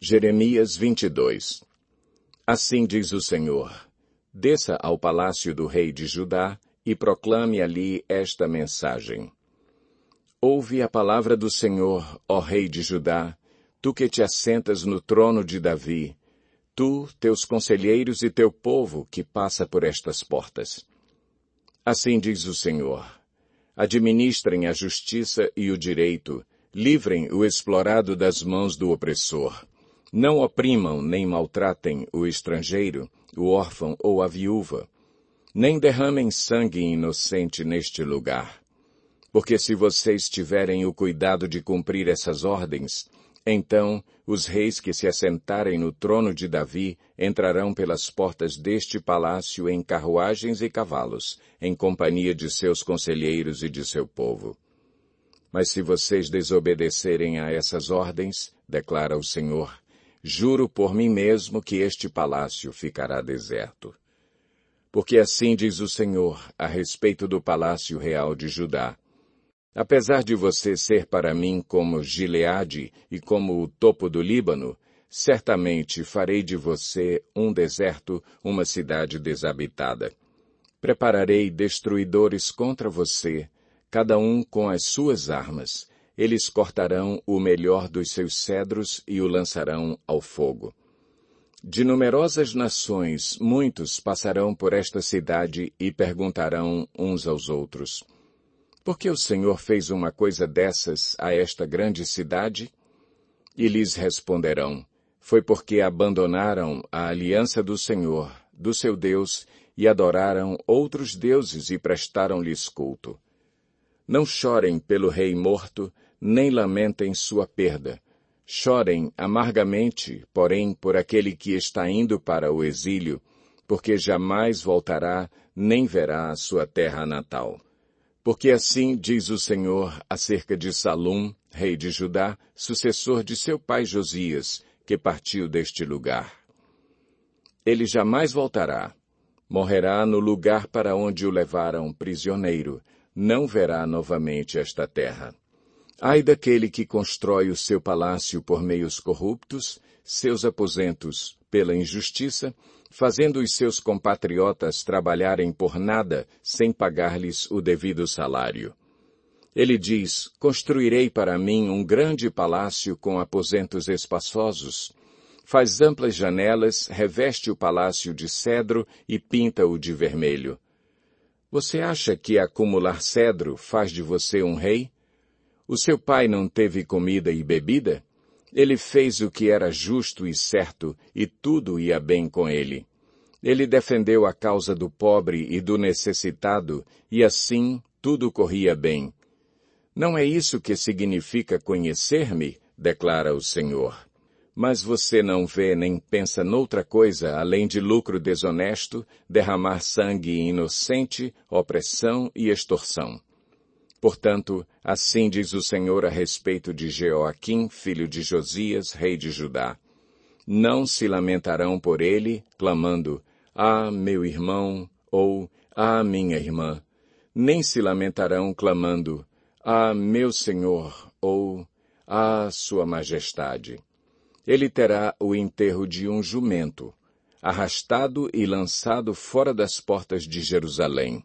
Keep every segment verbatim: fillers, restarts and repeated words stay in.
Jeremias vinte e dois. Assim diz o Senhor: desça ao palácio do rei de Judá e proclame ali esta mensagem. Ouve a palavra do Senhor, ó rei de Judá, tu que te assentas no trono de Davi, tu, teus conselheiros e teu povo que passa por estas portas. Assim diz o Senhor: administrem a justiça e o direito, livrem o explorado das mãos do opressor. Não oprimam nem maltratem o estrangeiro, o órfão ou a viúva. Nem derramem sangue inocente neste lugar. Porque se vocês tiverem o cuidado de cumprir essas ordens, então os reis que se assentarem no trono de Davi entrarão pelas portas deste palácio em carruagens e cavalos, em companhia de seus conselheiros e de seu povo. Mas se vocês desobedecerem a essas ordens, declara o Senhor, juro por mim mesmo que este palácio ficará deserto. Porque assim diz o Senhor a respeito do palácio real de Judá. Apesar de você ser para mim como Gileade e como o topo do Líbano, certamente farei de você um deserto, uma cidade desabitada. Prepararei destruidores contra você, cada um com as suas armas. Eles cortarão o melhor dos seus cedros e o lançarão ao fogo. De numerosas nações, muitos passarão por esta cidade e perguntarão uns aos outros: por que o Senhor fez uma coisa dessas a esta grande cidade? E lhes responderão: foi porque abandonaram a aliança do Senhor, do seu Deus, e adoraram outros deuses e prestaram-lhes culto. Não chorem pelo rei morto, nem lamentem sua perda. Chorem amargamente, porém, por aquele que está indo para o exílio, porque jamais voltará, nem verá a sua terra natal. Porque assim diz o Senhor acerca de Salum, rei de Judá, sucessor de seu pai Josias, que partiu deste lugar. Ele jamais voltará. Morrerá no lugar para onde o levaram prisioneiro. Não verá novamente esta terra. Ai daquele que constrói o seu palácio por meios corruptos, seus aposentos pela injustiça, fazendo os seus compatriotas trabalharem por nada sem pagar-lhes o devido salário. Ele diz: construirei para mim um grande palácio com aposentos espaçosos. Faz amplas janelas, reveste o palácio de cedro e pinta-o de vermelho. Você acha que acumular cedro faz de você um rei? O seu pai não teve comida e bebida? Ele fez o que era justo e certo, e tudo ia bem com ele. Ele defendeu a causa do pobre e do necessitado, e assim tudo corria bem. Não é isso que significa conhecer-me, declara o Senhor. Mas você não vê nem pensa noutra coisa além de lucro desonesto, derramar sangue inocente, opressão e extorsão. Portanto, assim diz o Senhor a respeito de Jeoaquim, filho de Josias, rei de Judá. Não se lamentarão por ele, clamando: ah, meu irmão, ou ah, minha irmã. Nem se lamentarão clamando: ah, meu senhor, ou ah, sua majestade. Ele terá o enterro de um jumento, arrastado e lançado fora das portas de Jerusalém.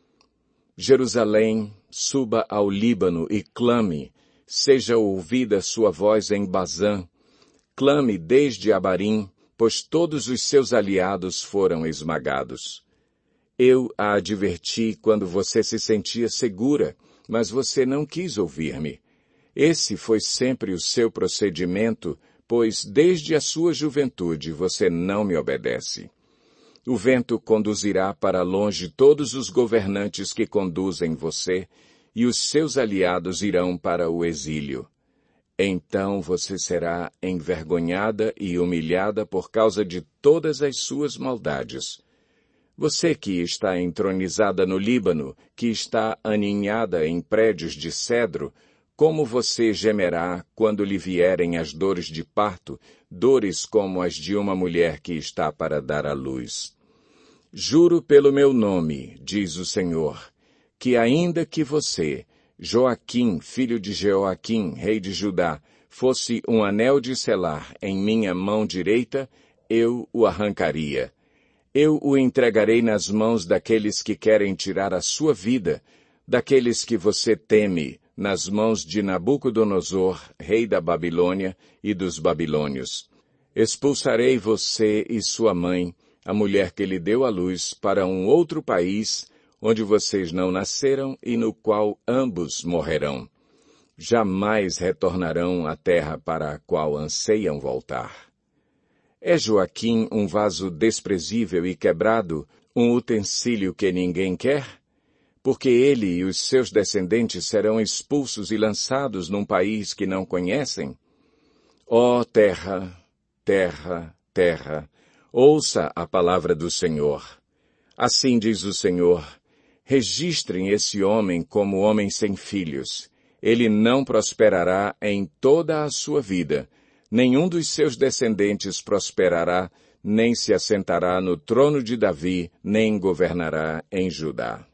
Jerusalém, suba ao Líbano e clame, seja ouvida sua voz em Bazã. Clame desde Abarim, pois todos os seus aliados foram esmagados. Eu a adverti quando você se sentia segura, mas você não quis ouvir-me. Esse foi sempre o seu procedimento, pois desde a sua juventude você não me obedece. O vento conduzirá para longe todos os governantes que conduzem você, e os seus aliados irão para o exílio. Então você será envergonhada e humilhada por causa de todas as suas maldades. Você que está entronizada no Líbano, que está aninhada em prédios de cedro, como você gemerá quando lhe vierem as dores de parto, dores como as de uma mulher que está para dar à luz. Juro pelo meu nome, diz o Senhor, que ainda que você, Joaquim, filho de Jeoaquim, rei de Judá, fosse um anel de selar em minha mão direita, eu o arrancaria. Eu o entregarei nas mãos daqueles que querem tirar a sua vida, daqueles que você teme, nas mãos de Nabucodonosor, rei da Babilônia e dos babilônios. Expulsarei você e sua mãe, a mulher que lhe deu à luz, para um outro país, onde vocês não nasceram e no qual ambos morrerão. Jamais retornarão à terra para a qual anseiam voltar. É Joaquim um vaso desprezível e quebrado, um utensílio que ninguém quer? Porque ele e os seus descendentes serão expulsos e lançados num país que não conhecem? Ó terra, terra, terra, ouça a palavra do Senhor. Assim diz o Senhor, registrem esse homem como homem sem filhos. Ele não prosperará em toda a sua vida. Nenhum dos seus descendentes prosperará, nem se assentará no trono de Davi, nem governará em Judá.